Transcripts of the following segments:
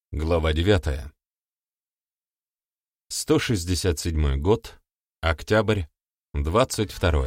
Глава 9. 167 год, октябрь, 22.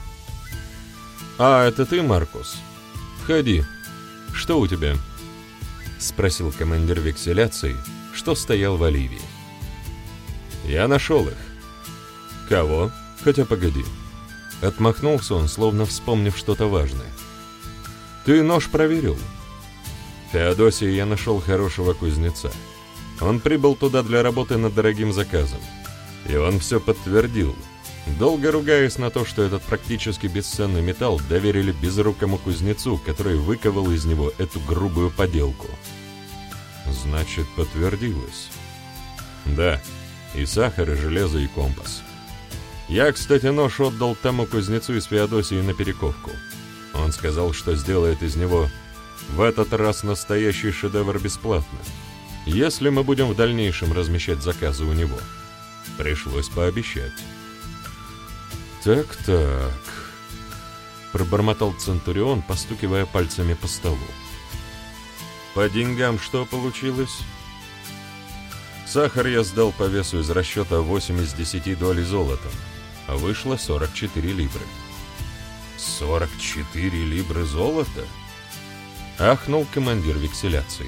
«А, это ты, Маркус? Входи. Что у тебя?» — спросил командир векселяции, что стоял в Оливии. «Я нашел их». «Кого? Хотя погоди». Отмахнулся он, словно вспомнив что-то важное. «Ты нож проверил?» В Феодосии я нашел хорошего кузнеца. Он прибыл туда для работы над дорогим заказом. И он все подтвердил, долго ругаясь на то, что этот практически бесценный металл доверили безрукому кузнецу, который выковал из него эту грубую поделку. Значит, подтвердилось. Да, и сахар, и железо, и компас. Я, кстати, нож отдал тому кузнецу из Феодосии на перековку. Он сказал, что сделает из него в этот раз настоящий шедевр бесплатно, если мы будем в дальнейшем размещать заказы у него. Пришлось пообещать. «Так», — пробормотал Центурион, постукивая пальцами по столу. «По деньгам что получилось?» «Сахар я сдал по весу из расчета 8 из 10 долей золотом, а вышло 44 либры». «44 либры золота?» — ахнул командир векселяции.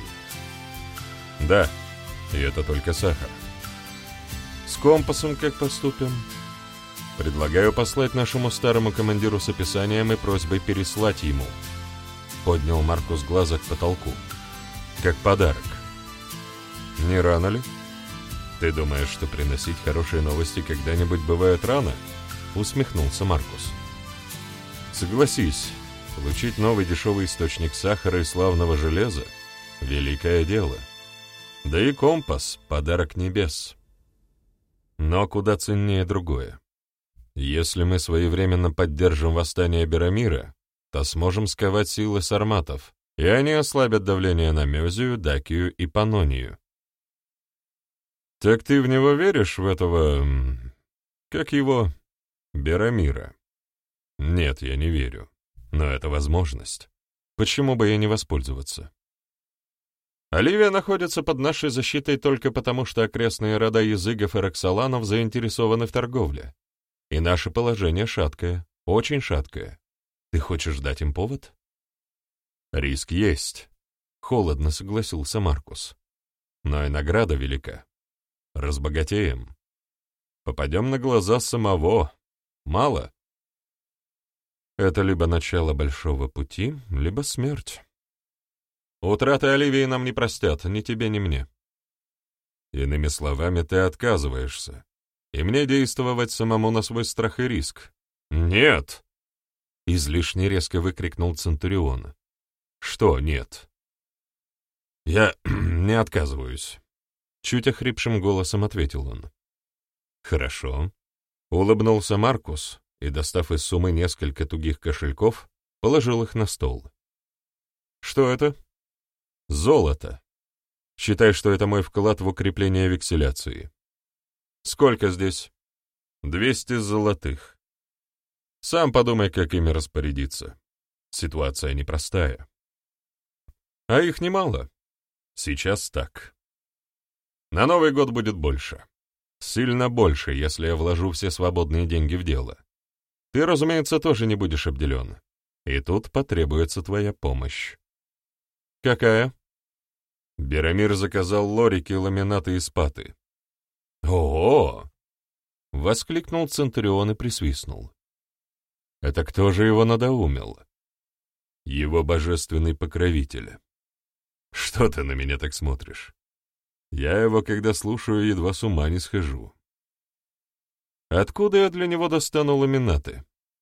«Да, и это только сахар. С компасом как поступим?» «Предлагаю послать нашему старому командиру с описанием и просьбой переслать ему». Поднял Маркус глаза к потолку. «Как подарок. Не рано ли? Ты думаешь, что приносить хорошие новости когда-нибудь бывает рано?» Усмехнулся Маркус. «Согласись, получить новый дешевый источник сахара и славного железа — великое дело. Да и компас — подарок небес. Но куда ценнее другое. Если мы своевременно поддержим восстание Берамира, то сможем сковать силы сарматов, и они ослабят давление на Мезию, Дакию и Панонию». «Так ты в него веришь, в этого... как его... Берамира?» «Нет, я не верю. Но это возможность. Почему бы ей не воспользоваться?» «Оливия находится под нашей защитой только потому, что окрестные рода языгов и роксоланов заинтересованы в торговле. И наше положение шаткое, очень шаткое. Ты хочешь дать им повод?» «Риск есть», — холодно согласился Маркус. «Но и награда велика. Разбогатеем. Попадем на глаза самого. Мало. Это либо начало большого пути, либо смерть. Утраты Оливии нам не простят, ни тебе, ни мне. Иными словами, ты отказываешься, и мне действовать самому на свой страх и риск». «Нет!» — излишне резко выкрикнул Центурион. «Что нет?» «Я не отказываюсь», — чуть охрипшим голосом ответил он. «Хорошо», — улыбнулся Маркус и, достав из суммы несколько тугих кошельков, положил их на стол. «Что это?» «Золото. Считай, что это мой вклад в укрепление векселяции». «Сколько здесь?» 200 золотых. Сам подумай, как ими распорядиться. Ситуация непростая». «А их немало?» «Сейчас так. На Новый год будет больше. Сильно больше, если я вложу все свободные деньги в дело. Ты, разумеется, тоже не будешь обделен. И тут потребуется твоя помощь». «Какая?» Берамир заказал лорики, ламинаты и спаты. «О-о!» — воскликнул Центурион и присвистнул. «Это кто же его надоумил?» «Его божественный покровитель». «Что ты на меня так смотришь? Я его, когда слушаю, едва с ума не схожу». «Откуда я для него достану ламинаты?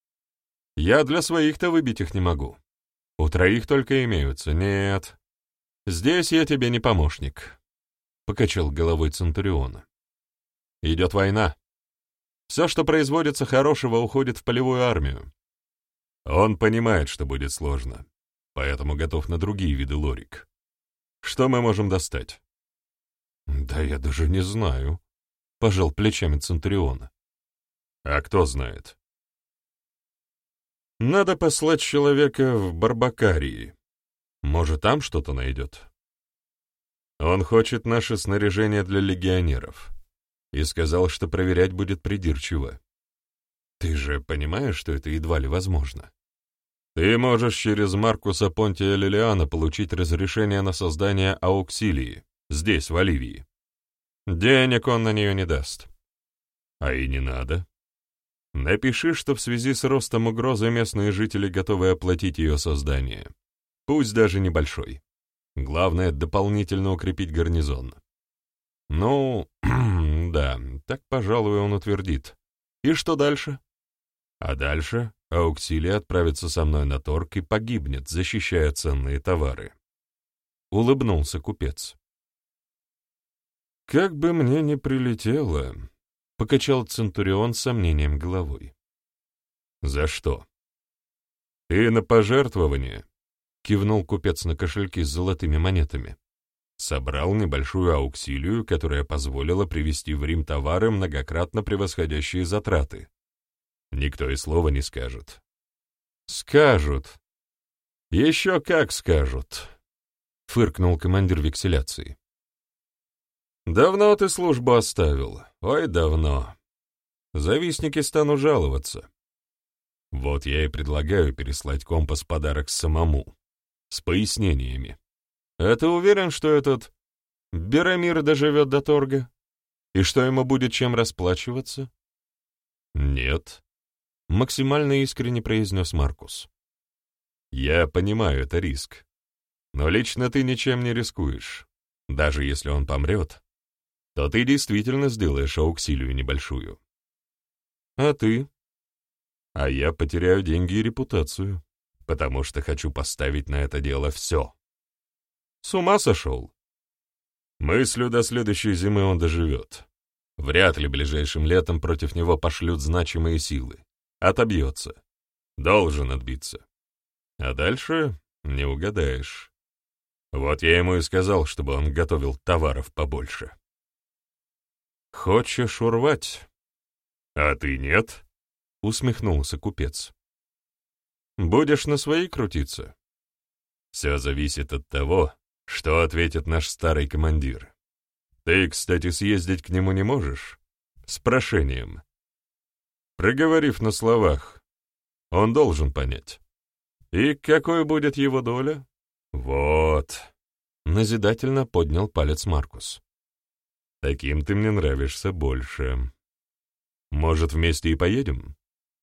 Я для своих-то выбить их не могу. У троих только имеются. Нет, здесь я тебе не помощник», — покачал головой Центуриона. «Идет война. Все, что производится хорошего, уходит в полевую армию. Он понимает, что будет сложно, поэтому готов на другие виды лорик. Что мы можем достать?» «Да я даже не знаю», — пожал плечами Центуриона. «А кто знает?» «Надо послать человека в Барбакарии. Может, там что-то найдет». Он хочет наше снаряжение для легионеров. И сказал, что проверять будет придирчиво. Ты же понимаешь, что это едва ли возможно? Ты можешь через Маркуса Понтия Лилиана получить разрешение на создание ауксилии, здесь, в Оливии. Денег он на нее не даст. А и не надо. Напиши, что в связи с ростом угрозы местные жители готовы оплатить ее создание. Пусть даже небольшой. Главное — дополнительно укрепить гарнизон. Ну, да, так, пожалуй, он утвердит. И что дальше? А дальше ауксилия отправится со мной на торг и погибнет, защищая ценные товары. Улыбнулся купец. «Как бы мне ни прилетело», — покачал Центурион с сомнением головой. «За что?» «Ты на пожертвование», — кивнул купец на кошельки с золотыми монетами. «Собрал небольшую ауксилию, которая позволила привезти в Рим товары, многократно превосходящие затраты. Никто и слова не скажет». «Скажут. Еще как скажут», — фыркнул командир векселяции. «Давно ты службу оставил? Ой, давно. Завистники станут жаловаться. Вот я и предлагаю переслать компас подарок самому, с пояснениями. А ты уверен, что этот Берамир доживет до торга? И что ему будет чем расплачиваться?» «Нет», — максимально искренне произнес Маркус. «Я понимаю, это риск. Но лично ты ничем не рискуешь. Даже если он помрет, то ты действительно сделаешь ауксилию небольшую. А ты? А я потеряю деньги и репутацию, потому что хочу поставить на это дело все. С ума сошел? Мыслю, до следующей зимы он доживет. Вряд ли ближайшим летом против него пошлют значимые силы. Отобьется. Должен отбиться. А дальше не угадаешь. Вот я ему и сказал, чтобы он готовил товаров побольше. «Хочешь урвать?» «А ты нет?» — усмехнулся купец. «Будешь на свои крутиться?» «Все зависит от того, что ответит наш старый командир. Ты, кстати, съездить к нему не можешь? С прошением. Проговорив на словах, он должен понять. И какой будет его доля?» «Вот», — назидательно поднял палец Маркус. «Таким ты мне нравишься больше. Может, вместе и поедем?»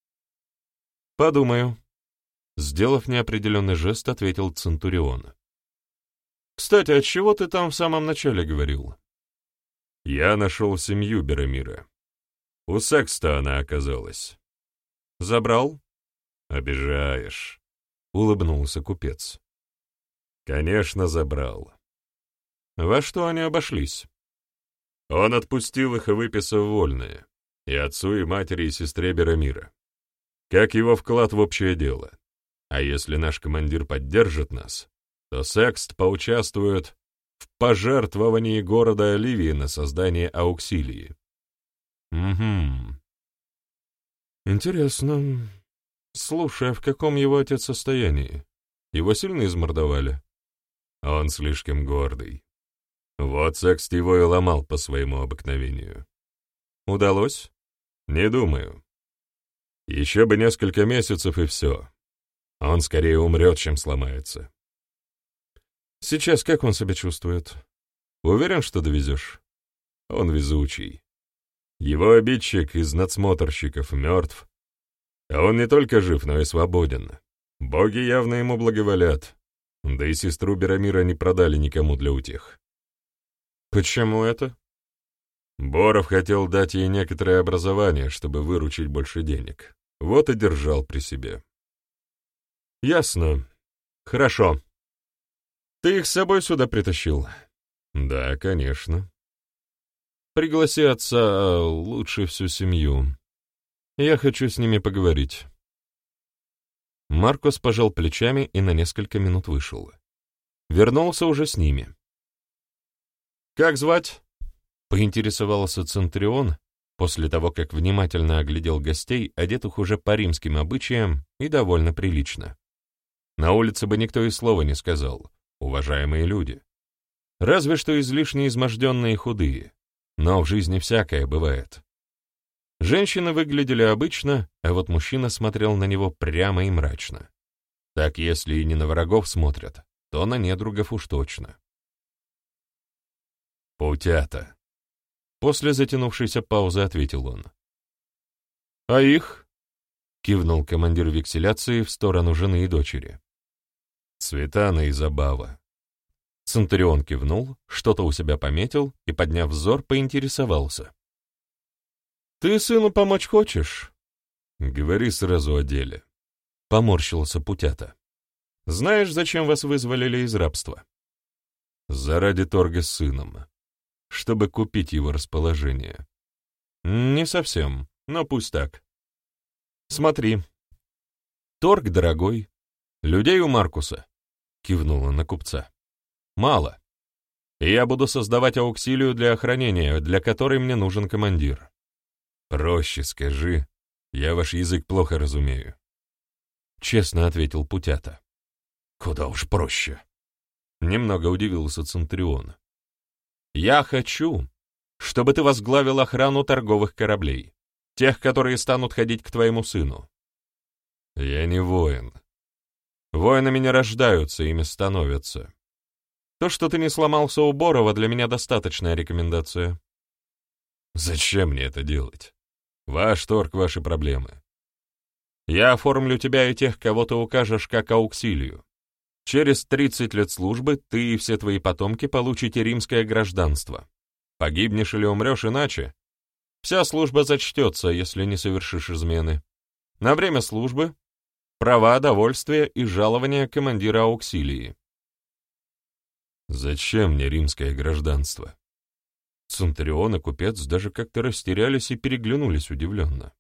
«Подумаю», — сделав неопределенный жест, ответил Центурион. «Кстати, от чего ты там в самом начале говорил?» «Я нашел семью Берамира. У Секста она оказалась». «Забрал?» «Обижаешь», — улыбнулся купец. «Конечно, забрал». «Во что они обошлись?» Он отпустил их и выписав вольные, и отцу, и матери, и сестре Берамира. Как его вклад в общее дело. А если наш командир поддержит нас, то Секст поучаствует в пожертвовании города Оливии на создание ауксилии. Угу. Интересно. Слушай, а в каком его отец состоянии? Его сильно измордовали? Он слишком гордый. Вот Секст его и ломал по своему обыкновению. Удалось? Не думаю. Еще бы несколько месяцев и все. Он скорее умрет, чем сломается. Сейчас как он себя чувствует? Уверен, что довезешь? Он везучий. Его обидчик из надсмотрщиков мертв. А он не только жив, но и свободен. Боги явно ему благоволят. Да и сестру Берамира не продали никому для утех. Почему это? Боров хотел дать ей некоторое образование, чтобы выручить больше денег. Вот и держал при себе. Ясно. Хорошо. Ты их с собой сюда притащил? Да, конечно. Пригласи отца, а лучше всю семью. Я хочу с ними поговорить. Маркус пожал плечами и на несколько минут вышел. Вернулся уже с ними. «Как звать?» — поинтересовался Центурион, после того, как внимательно оглядел гостей, одетых уже по римским обычаям и довольно прилично. На улице бы никто и слова не сказал, уважаемые люди. Разве что излишне изможденные и худые. Но в жизни всякое бывает. Женщины выглядели обычно, а вот мужчина смотрел на него прямо и мрачно. Так если и не на врагов смотрят, то на недругов уж точно. «Путята», — после затянувшейся паузы ответил он. «А их?» — кивнул командир векселяции в сторону жены и дочери. «Цветана и Забава». Центурион кивнул, что-то у себя пометил и, подняв взор, поинтересовался. «Ты сыну помочь хочешь?» «Говори сразу о деле», — поморщился Путята. «Знаешь, зачем вас вызволили из рабства?» «Заради торга с сыном, чтобы купить его расположение». «Не совсем, но пусть так. Смотри. Торг дорогой. Людей у Маркуса», — кивнула на купца, — «мало. И я буду создавать ауксилию для охранения, для которой мне нужен командир». «Проще скажи, я ваш язык плохо разумею», — честно ответил Путята. «Куда уж проще», — немного удивился Центурион. «Я хочу, чтобы ты возглавил охрану торговых кораблей, тех, которые станут ходить к твоему сыну». «Я не воин». «Воинами не рождаются, ими становятся. То, что ты не сломался у Борова, для меня достаточная рекомендация». «Зачем мне это делать? Ваш торг, ваши проблемы. Я оформлю тебя и тех, кого ты укажешь, как ауксилию. Через 30 лет службы ты и все твои потомки получите римское гражданство. Погибнешь или умрешь иначе, вся служба зачтется, если не совершишь измены. На время службы — права, довольствие и жалование командира ауксилии». «Зачем мне римское гражданство?» Центурион и купец даже как-то растерялись и переглянулись удивленно.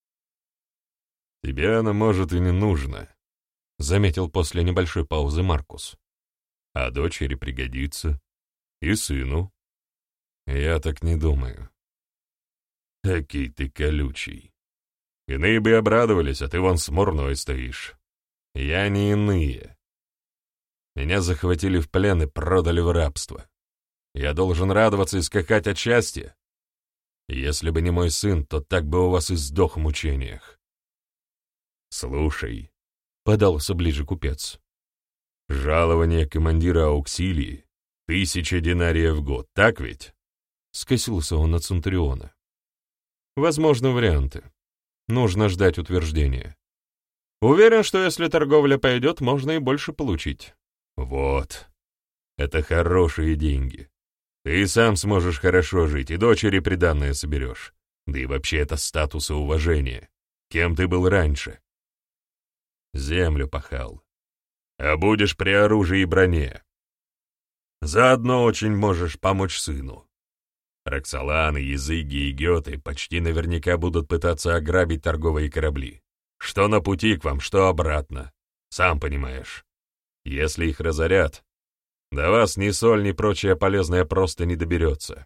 «Тебе оно, может, и не нужно», — заметил после небольшой паузы Маркус. «А дочери пригодится. И сыну». «Я так не думаю». «Какий ты колючий. Иные бы обрадовались, а ты вон смурной стоишь. Я не иные. Меня захватили в плен и продали в рабство. Я должен радоваться и скакать от счастья. Если бы не мой сын, то так бы у вас и сдох в мучениях». «Слушай», — подался ближе купец, — «жалование командира ауксилии — 1000 динариев в год, так ведь?» — скосился он на Центуриона. «Возможны варианты. Нужно ждать утверждения. Уверен, что если торговля пойдет, можно и больше получить». «Вот. Это хорошие деньги. Ты сам сможешь хорошо жить, и дочери приданное соберешь. Да и вообще это статус и уважение. Кем ты был раньше?» «Землю пахал. А будешь при оружии и броне. Заодно очень можешь помочь сыну. Роксоланы, Языги и Гёты почти наверняка будут пытаться ограбить торговые корабли. Что на пути к вам, что обратно. Сам понимаешь. Если их разорят, до вас ни соль, ни прочее полезное просто не доберется».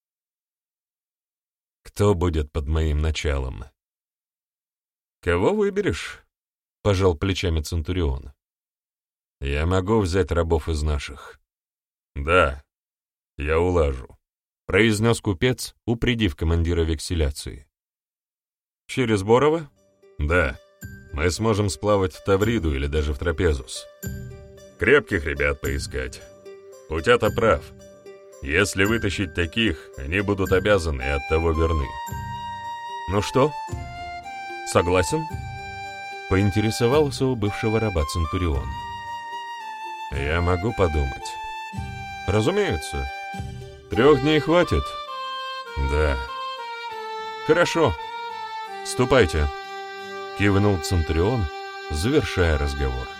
«Кто будет под моим началом?» «Кого выберешь?» — пожал плечами Центурион. «Я могу взять рабов из наших». «Да, я улажу», — произнес купец, упредив командира векселяции. «Через Борова?» «Да, мы сможем сплавать в Тавриду или даже в Трапезус. Крепких ребят поискать. Путята прав. Если вытащить таких, они будут обязаны и оттого верны». «Ну что, согласен?» — поинтересовался у бывшего раба Центурион. «Я могу подумать». «Разумеется. 3 дней хватит?» «Да». «Хорошо. Ступайте», — кивнул Центурион, завершая разговор.